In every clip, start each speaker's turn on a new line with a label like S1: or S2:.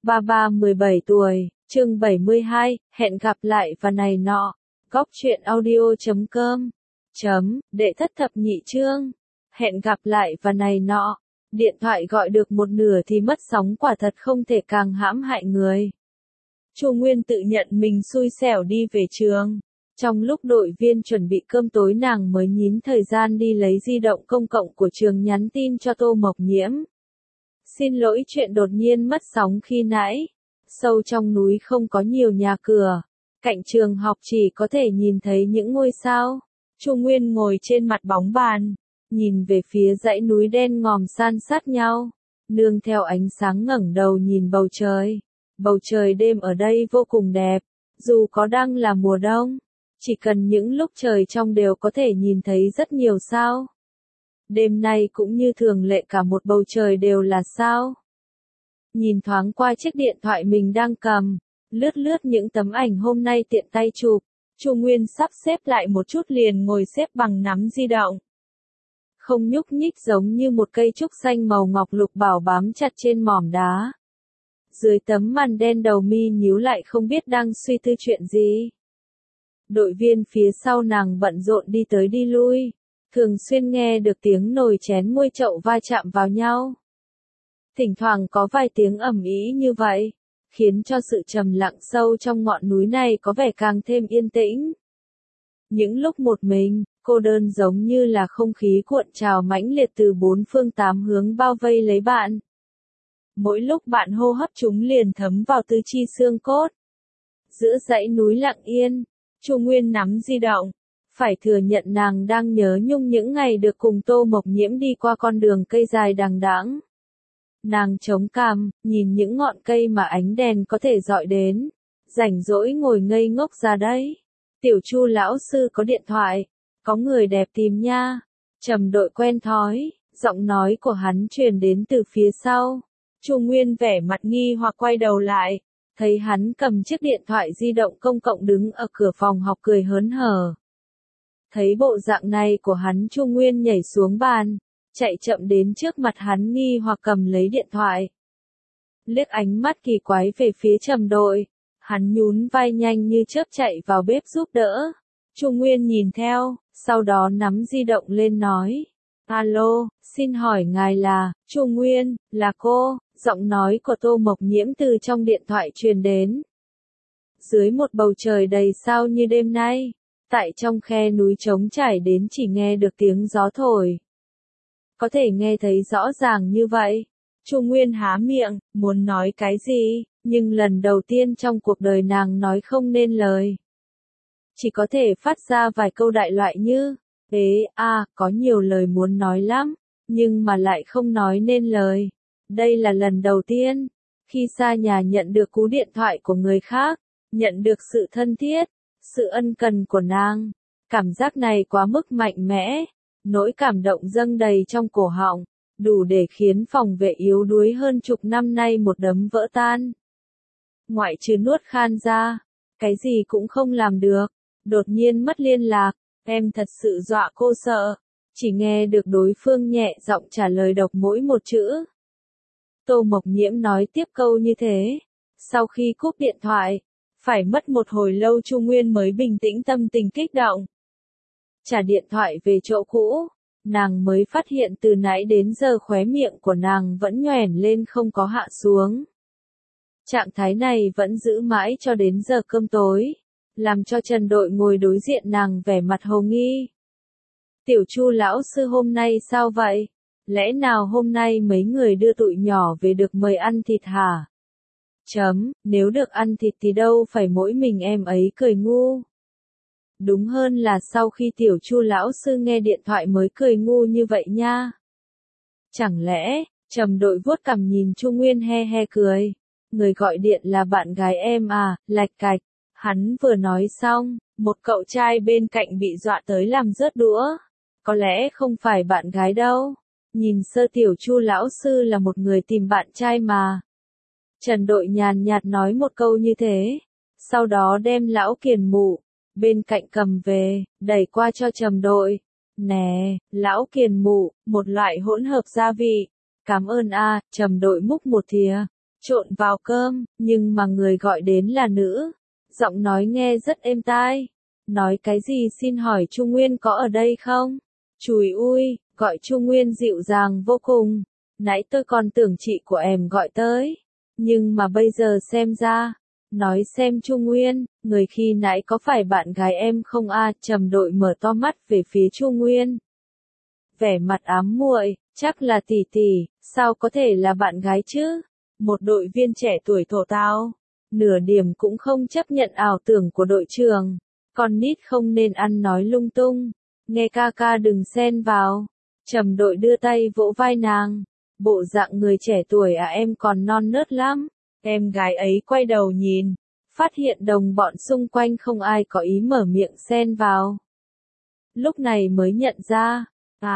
S1: Ba 17 tuổi, chương 72, hẹn gặp lại và này nọ. Góc truyện audio.com. Đệ thất thập nhị chương. Hẹn gặp lại và này nọ. Điện thoại gọi được một nửa thì mất sóng, quả thật không thể càng hãm hại người. Chu Nguyên tự nhận mình xui xẻo đi về trường. Trong lúc đội viên chuẩn bị cơm tối, nàng mới nhín thời gian đi lấy di động công cộng của trường nhắn tin cho Tô Mộc Nhiễm. Xin lỗi chuyện đột nhiên mất sóng khi nãy. Sâu trong núi không có nhiều nhà cửa. Cạnh trường học chỉ có thể nhìn thấy những ngôi sao. Chu Nguyên ngồi trên mặt bóng bàn, nhìn về phía dãy núi đen ngòm san sát nhau. Nương theo ánh sáng ngẩng đầu nhìn bầu trời. Bầu trời đêm ở đây vô cùng đẹp. Dù có đang là mùa đông, chỉ cần những lúc trời trong đều có thể nhìn thấy rất nhiều sao. Đêm nay cũng như thường lệ, cả một bầu trời đều là sao. Nhìn thoáng qua chiếc điện thoại mình đang cầm, lướt những tấm ảnh hôm nay tiện tay chụp, Chu Nguyên sắp xếp lại một chút liền ngồi xếp bằng nắm di động. Không nhúc nhích, giống như một cây trúc xanh màu ngọc lục bảo bám chặt trên mỏm đá. Dưới tấm màn đen đầu mi nhíu lại, không biết đang suy tư chuyện gì. Đội viên phía sau nàng bận rộn đi tới đi lui, thường xuyên nghe được tiếng nồi chén muôi chậu va chạm vào nhau. Thỉnh thoảng có vài tiếng ầm ĩ như vậy, khiến cho sự trầm lặng sâu trong ngọn núi này có vẻ càng thêm yên tĩnh. Những lúc một mình, cô đơn, giống như là không khí cuộn trào mãnh liệt từ bốn phương tám hướng bao vây lấy bạn. Mỗi lúc bạn hô hấp chúng liền thấm vào tứ chi xương cốt. Giữa dãy núi lặng yên, Chu Nguyên nắm di động. Phải thừa nhận nàng đang nhớ nhung những ngày được cùng Tô Mộc Nhiễm đi qua con đường cây dài đằng đẵng. Nàng chống cằm, nhìn những ngọn cây mà ánh đèn có thể dọi đến. Rảnh rỗi ngồi ngây ngốc ra đấy. Tiểu Chu lão sư có điện thoại. Có người đẹp tìm nha. Trầm Đội quen thói, giọng nói của hắn truyền đến từ phía sau. Chu Nguyên vẻ mặt nghi hoặc quay đầu lại. Thấy hắn cầm chiếc điện thoại di động công cộng đứng ở cửa phòng học cười hớn hở. Thấy bộ dạng này của hắn, Chu Nguyên nhảy xuống bàn, chạy chậm đến trước mặt hắn, nghi hoặc cầm lấy điện thoại. Liếc ánh mắt kỳ quái về phía Trầm Đội, hắn nhún vai nhanh như chớp chạy vào bếp giúp đỡ. Chu Nguyên nhìn theo, sau đó nắm di động lên nói. Alo, xin hỏi ngài là? Chu Nguyên, là cô. Giọng nói của Tô Mộc Nhiễm từ trong điện thoại truyền đến. Dưới một bầu trời đầy sao như đêm nay, tại trong khe núi trống trải đến chỉ nghe được tiếng gió thổi. Có thể nghe thấy rõ ràng như vậy. Chu Nguyên há miệng, muốn nói cái gì, nhưng lần đầu tiên trong cuộc đời nàng nói không nên lời. Chỉ có thể phát ra vài câu đại loại như, có nhiều lời muốn nói lắm, nhưng mà lại không nói nên lời. Đây là lần đầu tiên, khi xa nhà nhận được cú điện thoại của người khác, nhận được sự thân thiết, sự ân cần của nàng. Cảm giác này quá mức mạnh mẽ, nỗi cảm động dâng đầy trong cổ họng, đủ để khiến phòng vệ yếu đuối hơn chục năm nay một đấm vỡ tan. Ngoại trừ nuốt khan ra, cái gì cũng không làm được. Đột nhiên mất liên lạc, em thật sự dọa cô sợ. Chỉ nghe được đối phương nhẹ giọng trả lời độc mỗi một chữ. Tô Mộc Nhiễm nói tiếp câu như thế. Sau khi cúp điện thoại, phải mất một hồi lâu Chu Nguyên mới bình tĩnh tâm tình kích động. Trả điện thoại về chỗ cũ, nàng mới phát hiện từ nãy đến giờ khóe miệng của nàng vẫn nhoẻn lên không có hạ xuống. Trạng thái này vẫn giữ mãi cho đến giờ cơm tối, làm cho Trần Đội ngồi đối diện nàng vẻ mặt hồ nghi. Tiểu Chu lão sư hôm nay sao vậy? Lẽ nào hôm nay mấy người đưa tụi nhỏ về được mời ăn thịt hả? Nếu được ăn thịt thì đâu phải mỗi mình em ấy cười ngu. Đúng hơn là sau khi Tiểu Chu lão sư nghe điện thoại mới cười ngu như vậy nha. Chẳng lẽ, Trầm Đội vuốt cằm nhìn Chu Nguyên he he cười. Người gọi điện là bạn gái em à, lạch cạch. Hắn vừa nói xong, một cậu trai bên cạnh bị dọa tới làm rớt đũa. Có lẽ không phải bạn gái đâu. Nhìn sơ Tiểu Chu lão sư là một người tìm bạn trai mà. Trần Đội nhàn nhạt nói một câu như thế. Sau đó đem lão kiền mụ bên cạnh cầm về, đẩy qua cho Trầm Đội. Nè, lão kiền mụ, một loại hỗn hợp gia vị. Cảm ơn a. Trầm Đội múc một thìa. trộn vào cơm, nhưng mà người gọi đến là nữ. Giọng nói nghe rất êm tai. Nói cái gì xin hỏi Chu Nguyên có ở đây không? Chùi ui, gọi Chu Nguyên dịu dàng vô cùng. Nãy tôi còn tưởng chị của em gọi tới. Nhưng mà bây giờ xem ra. Nói xem Chu Nguyên, người khi nãy có phải bạn gái em không a? Trầm Đội mở to mắt về phía Chu Nguyên. Vẻ mặt ám muội, chắc là tỷ tỷ, sao có thể là bạn gái chứ? Một đội viên trẻ tuổi thổ tao, nửa điểm cũng không chấp nhận ảo tưởng của đội trưởng. Con nít không nên ăn nói lung tung, nghe ca ca đừng xen vào. Trầm Đội đưa tay vỗ vai nàng, bộ dạng người trẻ tuổi à, em còn non nớt lắm. Em gái ấy quay đầu nhìn, phát hiện đồng bọn xung quanh không ai có ý mở miệng xen vào. Lúc này mới nhận ra,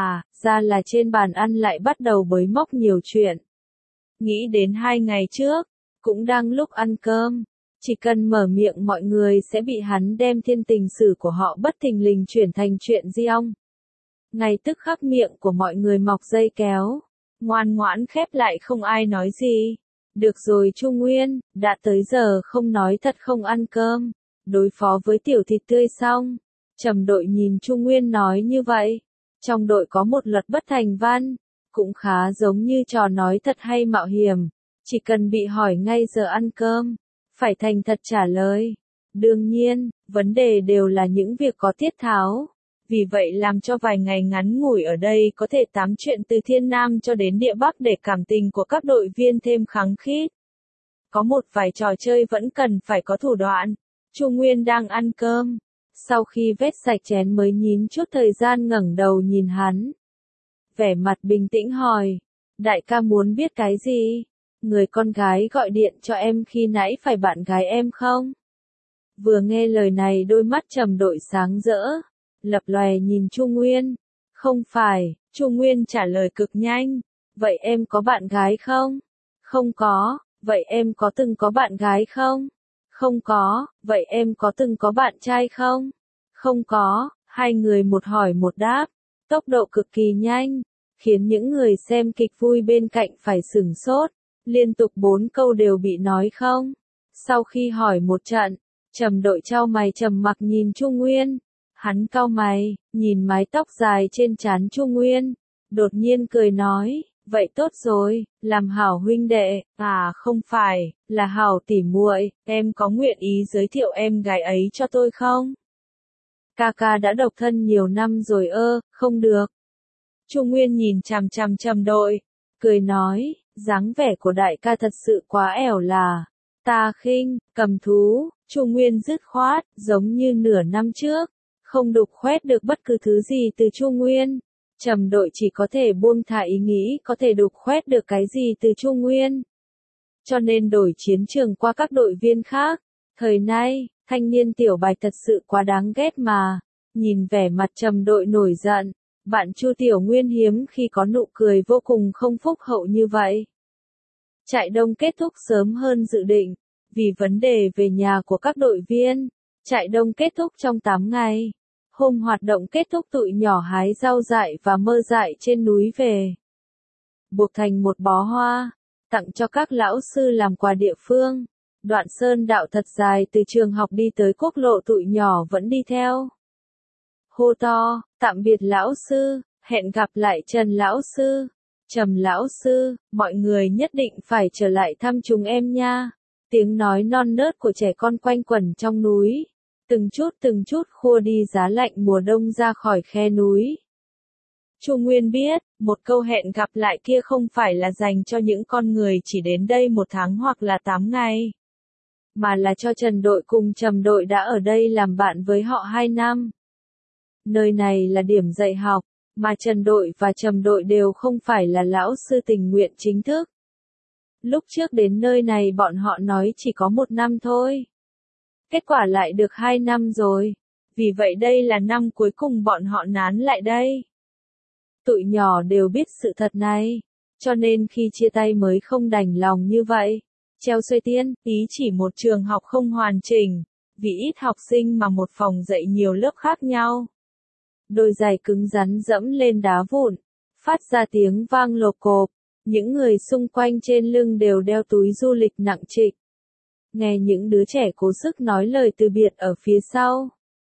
S1: ra là trên bàn ăn lại bắt đầu bới móc nhiều chuyện. Nghĩ đến 2 ngày trước, cũng đang lúc ăn cơm, chỉ cần mở miệng mọi người sẽ bị hắn đem thiên tình sử của họ bất thình lình chuyển thành chuyện riêng. Ngay tức khắc miệng của mọi người mọc dây kéo, ngoan ngoãn khép lại không ai nói gì. Được rồi Chu Nguyên, đã tới giờ không nói thật không ăn cơm, đối phó với tiểu thịt tươi xong. Trầm Đội nhìn Chu Nguyên nói như vậy. Trong đội có một luật bất thành văn, cũng khá giống như trò nói thật hay mạo hiểm. Chỉ cần bị hỏi ngay giờ ăn cơm, phải thành thật trả lời. Đương nhiên, vấn đề đều là những việc có tiết tháo. Vì vậy làm cho vài ngày ngắn ngủi ở đây có thể tám chuyện từ Thiên Nam cho đến Địa Bắc để cảm tình của các đội viên thêm khăng khít. Có một vài trò chơi vẫn cần phải có thủ đoạn. Chu Nguyên đang ăn cơm. Sau khi vét sạch chén mới nhín chút thời gian ngẩng đầu nhìn hắn. Vẻ mặt bình tĩnh hỏi. Đại ca muốn biết cái gì? Người con gái gọi điện cho em khi nãy phải bạn gái em không? Vừa nghe lời này đôi mắt Trầm Đội sáng rỡ. Lập lòe nhìn Chu Nguyên. Không phải, Chu Nguyên trả lời cực nhanh. Vậy em có bạn gái không? Không có. Vậy em có từng có bạn gái không? Không có. Vậy em có từng có bạn trai không? Không có. Hai người một hỏi một đáp. Tốc độ cực kỳ nhanh, khiến những người xem kịch vui bên cạnh phải sửng sốt. Liên tục 4 câu đều bị nói không. Sau khi hỏi một trận, Trầm Đội chau mày trầm mặc nhìn Chu Nguyên. Hắn cau mày, nhìn mái tóc dài trên trán Chu Nguyên, đột nhiên cười nói, vậy tốt rồi, làm hảo huynh đệ, không phải, là hảo tỉ muội, em có nguyện ý giới thiệu em gái ấy cho tôi không? Ca ca đã độc thân nhiều năm rồi không được. Chu Nguyên nhìn chằm chằm Trầm Đội, cười nói, dáng vẻ của đại ca thật sự quá ẻo là, ta khinh, cầm thú. Chu Nguyên dứt khoát, giống như nửa năm trước. Không đục khoét được bất cứ thứ gì từ Chu Nguyên. Trầm Đội chỉ có thể buông thả ý nghĩ có thể đục khoét được cái gì từ Chu Nguyên. Cho nên đổi chiến trường qua các đội viên khác. Thời nay, thanh niên Tiểu Bạch thật sự quá đáng ghét mà. Nhìn vẻ mặt Trầm Đội nổi giận, bạn Chu Tiểu Nguyên hiếm khi có nụ cười vô cùng không phúc hậu như vậy. Trại đông kết thúc sớm hơn dự định, vì vấn đề về nhà của các đội viên. Trại đông kết thúc trong 8 ngày. Hôm hoạt động kết thúc tụi nhỏ hái rau dại và mơ dại trên núi về. Buộc thành một bó hoa, tặng cho các lão sư làm quà địa phương. Đoạn sơn đạo thật dài từ trường học đi tới quốc lộ tụi nhỏ vẫn đi theo. Hô to, tạm biệt lão sư, hẹn gặp lại Trần lão sư, Trầm lão sư, mọi người nhất định phải trở lại thăm chúng em nha. Tiếng nói non nớt của trẻ con quanh quẩn trong núi. Từng chút khua đi giá lạnh mùa đông ra khỏi khe núi. Chu Nguyên biết, một câu hẹn gặp lại kia không phải là dành cho những con người chỉ đến đây 1 tháng hoặc là 8 ngày. Mà là cho Trần Đội cùng Trầm Đội đã ở đây làm bạn với họ 2 năm. Nơi này là điểm dạy học, mà Trần Đội và Trầm Đội đều không phải là lão sư tình nguyện chính thức. Lúc trước đến nơi này bọn họ nói chỉ có 1 năm thôi. Kết quả lại được 2 năm rồi. Vì vậy đây là năm cuối cùng bọn họ nán lại đây. Tụi nhỏ đều biết sự thật này. Cho nên khi chia tay mới không đành lòng như vậy. Treo xuôi tiên, ý chỉ một trường học không hoàn chỉnh. Vì ít học sinh mà một phòng dạy nhiều lớp khác nhau. Đôi giày cứng rắn dẫm lên đá vụn. Phát ra tiếng vang lộp cộp. Những người xung quanh trên lưng đều đeo túi du lịch nặng trịch. Nghe những đứa trẻ cố sức nói lời từ biệt ở phía sau.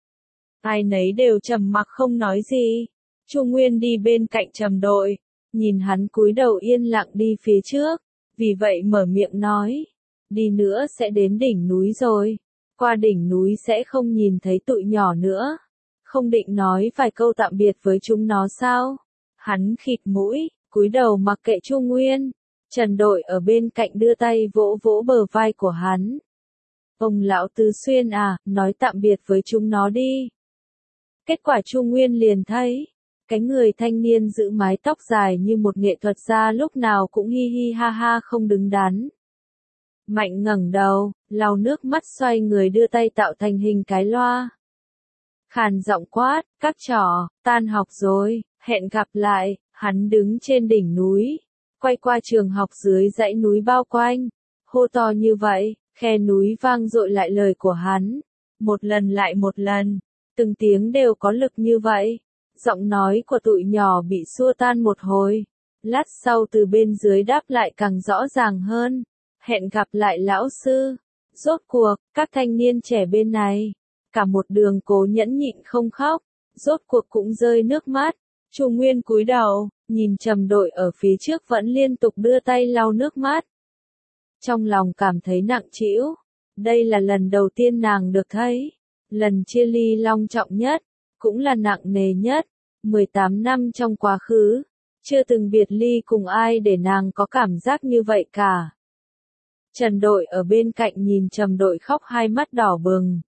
S1: Ai nấy đều trầm mặc không nói gì. Chu Nguyên đi bên cạnh Trầm Đội, nhìn hắn cúi đầu yên lặng đi phía trước, vì vậy mở miệng nói, đi nữa sẽ đến đỉnh núi rồi, qua đỉnh núi sẽ không nhìn thấy tụi nhỏ nữa, không định nói vài câu tạm biệt với chúng nó sao? Hắn khịt mũi, cúi đầu mặc kệ Chu Nguyên. Trần Đội ở bên cạnh đưa tay vỗ vỗ bờ vai của hắn. Ông lão Tứ Xuyên à, nói tạm biệt với chúng nó đi. Kết quả Chu Nguyên liền thấy, cái người thanh niên giữ mái tóc dài như một nghệ thuật gia lúc nào cũng hi hi ha ha không đứng đắn. Mạnh ngẩng đầu, lau nước mắt xoay người đưa tay tạo thành hình cái loa. Khàn giọng quát, các trò, tan học rồi, hẹn gặp lại, hắn đứng trên đỉnh núi, quay qua trường học dưới dãy núi bao quanh, hô to như vậy, khe núi vang dội lại lời của hắn, một lần lại một lần, từng tiếng đều có lực như vậy. Giọng nói của tụi nhỏ bị xua tan một hồi. Lát sau từ bên dưới đáp lại càng rõ ràng hơn. Hẹn gặp lại lão sư. Rốt cuộc, các thanh niên trẻ bên này, cả một đường cố nhẫn nhịn không khóc, rốt cuộc cũng rơi nước mắt. Chu Nguyên cúi đầu, nhìn Trầm Đội ở phía trước vẫn liên tục đưa tay lau nước mắt. Trong lòng cảm thấy nặng trĩu. Đây là lần đầu tiên nàng được thấy. Lần chia ly long trọng nhất, cũng là nặng nề nhất. 18 năm trong quá khứ, chưa từng biệt ly cùng ai để nàng có cảm giác như vậy cả. Trần Đội ở bên cạnh nhìn Trầm Đội khóc hai mắt đỏ bừng.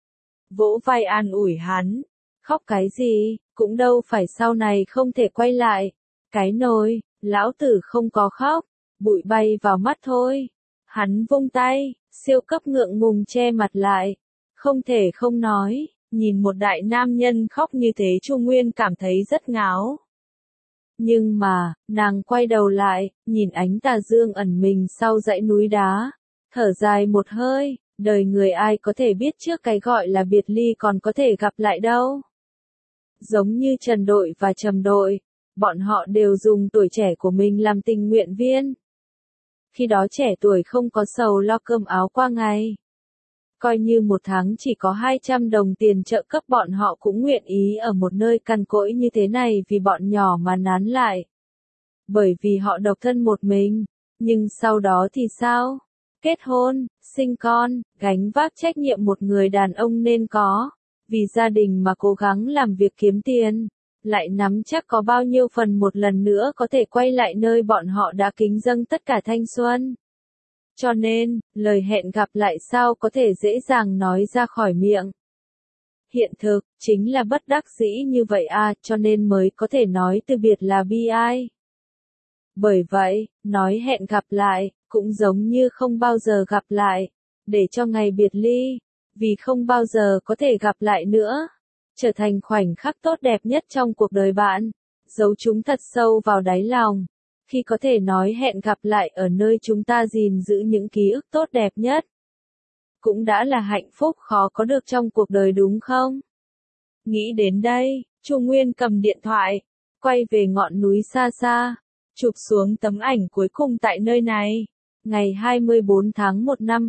S1: Vỗ vai an ủi hắn, khóc cái gì, cũng đâu phải sau này không thể quay lại. Cái nồi, lão tử không có khóc, bụi bay vào mắt thôi. Hắn vung tay, siêu cấp ngượng ngùng che mặt lại, không thể không nói. Nhìn một đại nam nhân khóc như thế Chu Nguyên cảm thấy rất ngáo. Nhưng mà, nàng quay đầu lại, nhìn ánh tà dương ẩn mình sau dãy núi đá. Thở dài một hơi, đời người ai có thể biết trước cái gọi là biệt ly còn có thể gặp lại đâu. Giống như Trần Đội và Trầm Đội, bọn họ đều dùng tuổi trẻ của mình làm tình nguyện viên. Khi đó trẻ tuổi không có sầu lo cơm áo qua ngày. Coi như một tháng chỉ có 200 đồng tiền trợ cấp bọn họ cũng nguyện ý ở một nơi cằn cỗi như thế này vì bọn nhỏ mà nán lại. Bởi vì họ độc thân một mình, nhưng sau đó thì sao? Kết hôn, sinh con, gánh vác trách nhiệm một người đàn ông nên có, vì gia đình mà cố gắng làm việc kiếm tiền, lại nắm chắc có bao nhiêu phần một lần nữa có thể quay lại nơi bọn họ đã kính dâng tất cả thanh xuân. Cho nên, lời hẹn gặp lại sao có thể dễ dàng nói ra khỏi miệng. Hiện thực, chính là bất đắc dĩ như vậy à, cho nên mới có thể nói từ biệt là bi ai. Bởi vậy, nói hẹn gặp lại, cũng giống như không bao giờ gặp lại, để cho ngày biệt ly, vì không bao giờ có thể gặp lại nữa, trở thành khoảnh khắc tốt đẹp nhất trong cuộc đời bạn, giấu chúng thật sâu vào đáy lòng. Khi có thể nói hẹn gặp lại ở nơi chúng ta gìn giữ những ký ức tốt đẹp nhất, cũng đã là hạnh phúc khó có được trong cuộc đời đúng không? Nghĩ đến đây, Chu Nguyên cầm điện thoại, quay về ngọn núi xa xa, chụp xuống tấm ảnh cuối cùng tại nơi này, ngày 24 tháng 1 năm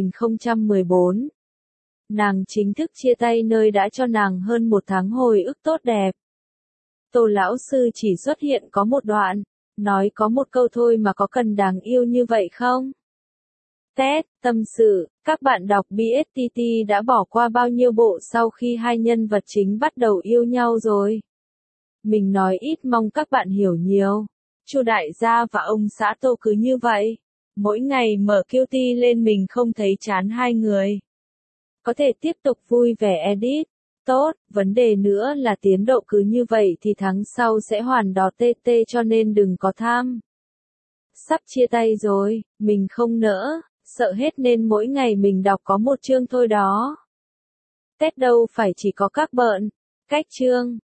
S1: 2014. Nàng chính thức chia tay nơi đã cho nàng hơn một tháng hồi ức tốt đẹp. Tô lão sư chỉ xuất hiện có một đoạn, nói có một câu thôi mà có cần đáng yêu như vậy không? Tết, tâm sự, các bạn đọc BSTT đã bỏ qua bao nhiêu bộ sau khi hai nhân vật chính bắt đầu yêu nhau rồi? Mình nói ít mong các bạn hiểu nhiều. Chu đại gia và ông xã Tô cứ như vậy. Mỗi ngày mở QT lên mình không thấy chán hai người. Có thể tiếp tục vui vẻ edit. Tốt, vấn đề nữa là tiến độ cứ như vậy thì tháng sau sẽ hoàn đỏ TT cho nên đừng có tham. Sắp chia tay rồi, mình không nỡ, sợ hết nên mỗi ngày mình đọc có một chương thôi đó. Tết đâu phải chỉ có các bợn, cách chương.